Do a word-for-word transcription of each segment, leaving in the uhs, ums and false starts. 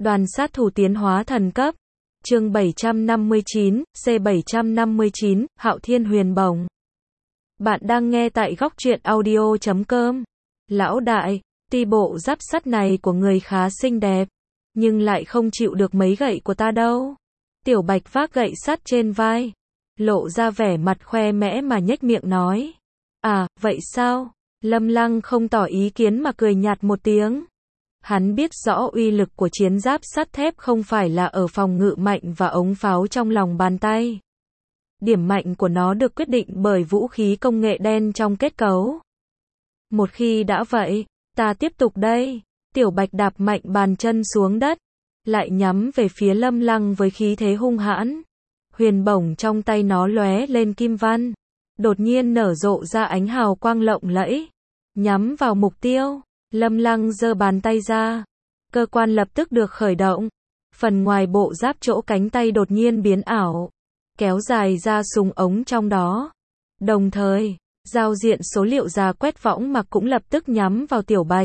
Đoàn sát thủ tiến hóa thần cấp. Chương bảy trăm năm mươi chín, C bảy trăm năm mươi chín, Hạo Thiên Huyền Bổng. Bạn đang nghe tại góc truyện audio chấm com. Lão đại, tuy bộ giáp sắt này của người khá xinh đẹp, nhưng lại không chịu được mấy gậy của ta đâu. Tiểu Bạch vác gậy sắt trên vai, lộ ra vẻ mặt khoe mẽ mà nhếch miệng nói. À, vậy sao? Lâm Lăng không tỏ ý kiến mà cười nhạt một tiếng. Hắn biết rõ uy lực của chiến giáp sắt thép không phải là ở phòng ngự mạnh và ống pháo trong lòng bàn tay. Điểm mạnh của nó được quyết định bởi vũ khí công nghệ đen trong kết cấu. Một khi đã vậy, ta tiếp tục đây. Tiểu Bạch đạp mạnh bàn chân xuống đất, lại nhắm về phía Lâm Lăng với khí thế hung hãn. Huyền bổng trong tay nó lóe lên kim văn, đột nhiên nở rộ ra ánh hào quang lộng lẫy, nhắm vào mục tiêu. Lâm Lăng giơ bàn tay ra, cơ quan lập tức được khởi động. Phần ngoài bộ giáp chỗ cánh tay đột nhiên biến ảo, kéo dài ra súng ống trong đó. Đồng thời, giao diện số liệu già quét võng mạc cũng lập tức nhắm vào Tiểu Bạch.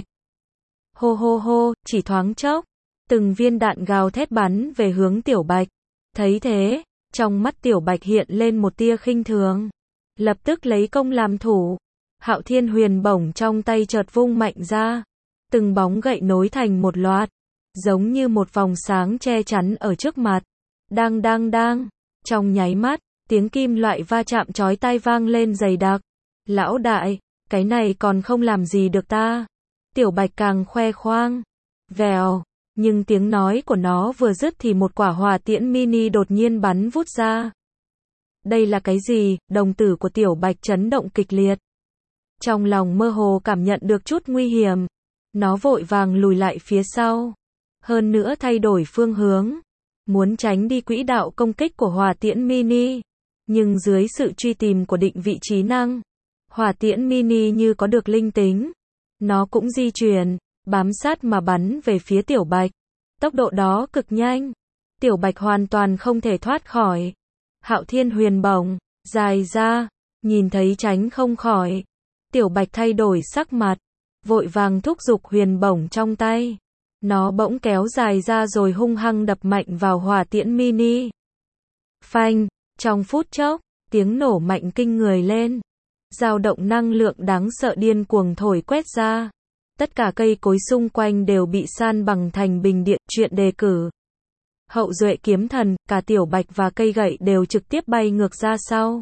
Hô hô hô, chỉ thoáng chốc, từng viên đạn gào thét bắn về hướng Tiểu Bạch. Thấy thế, trong mắt Tiểu Bạch hiện lên một tia khinh thường, lập tức lấy công làm thủ. Hạo Thiên Huyền Bổng trong tay chợt vung mạnh ra, từng bóng gậy nối thành một loạt, giống như một vòng sáng che chắn ở trước mặt. Đang đang đang, trong nháy mắt, tiếng kim loại va chạm chói tai vang lên dày đặc. Lão đại, cái này còn không làm gì được ta. Tiểu Bạch càng khoe khoang. Vèo, nhưng tiếng nói của nó vừa dứt thì một quả hỏa tiễn mini đột nhiên bắn vút ra. Đây là cái gì? Đồng tử của Tiểu Bạch chấn động kịch liệt. Trong lòng mơ hồ cảm nhận được chút nguy hiểm, nó vội vàng lùi lại phía sau, hơn nữa thay đổi phương hướng, muốn tránh đi quỹ đạo công kích của hỏa tiễn mini. Nhưng dưới sự truy tìm của định vị trí năng, hỏa tiễn mini như có được linh tính, nó cũng di chuyển, bám sát mà bắn về phía Tiểu Bạch. Tốc độ đó cực nhanh, Tiểu Bạch hoàn toàn không thể thoát khỏi. Hạo Thiên Huyền Bổng, dài ra, nhìn thấy tránh không khỏi. Tiểu Bạch thay đổi sắc mặt, vội vàng thúc giục huyền bổng trong tay. Nó bỗng kéo dài ra rồi hung hăng đập mạnh vào hỏa tiễn mini. Phanh, trong phút chốc, tiếng nổ mạnh kinh người lên. Dao động năng lượng đáng sợ điên cuồng thổi quét ra. Tất cả cây cối xung quanh đều bị san bằng thành bình điện. Chuyện đề cử. Hậu duệ kiếm thần, cả Tiểu Bạch và cây gậy đều trực tiếp bay ngược ra sau.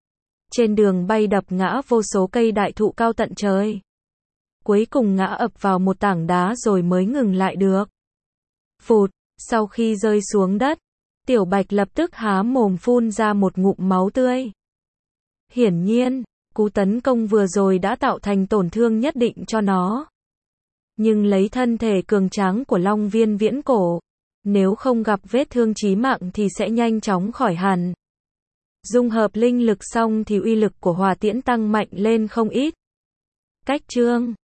Trên đường bay đập ngã vô số cây đại thụ cao tận trời. Cuối cùng ngã ập vào một tảng đá rồi mới ngừng lại được. Phụt, sau khi rơi xuống đất, Tiểu Bạch lập tức há mồm phun ra một ngụm máu tươi. Hiển nhiên, cú tấn công vừa rồi đã tạo thành tổn thương nhất định cho nó. Nhưng lấy thân thể cường tráng của Long Viên Viễn Cổ, nếu không gặp vết thương chí mạng thì sẽ nhanh chóng khỏi hẳn. Dung hợp linh lực xong thì uy lực của hỏa tiễn tăng mạnh lên không ít. Cách chương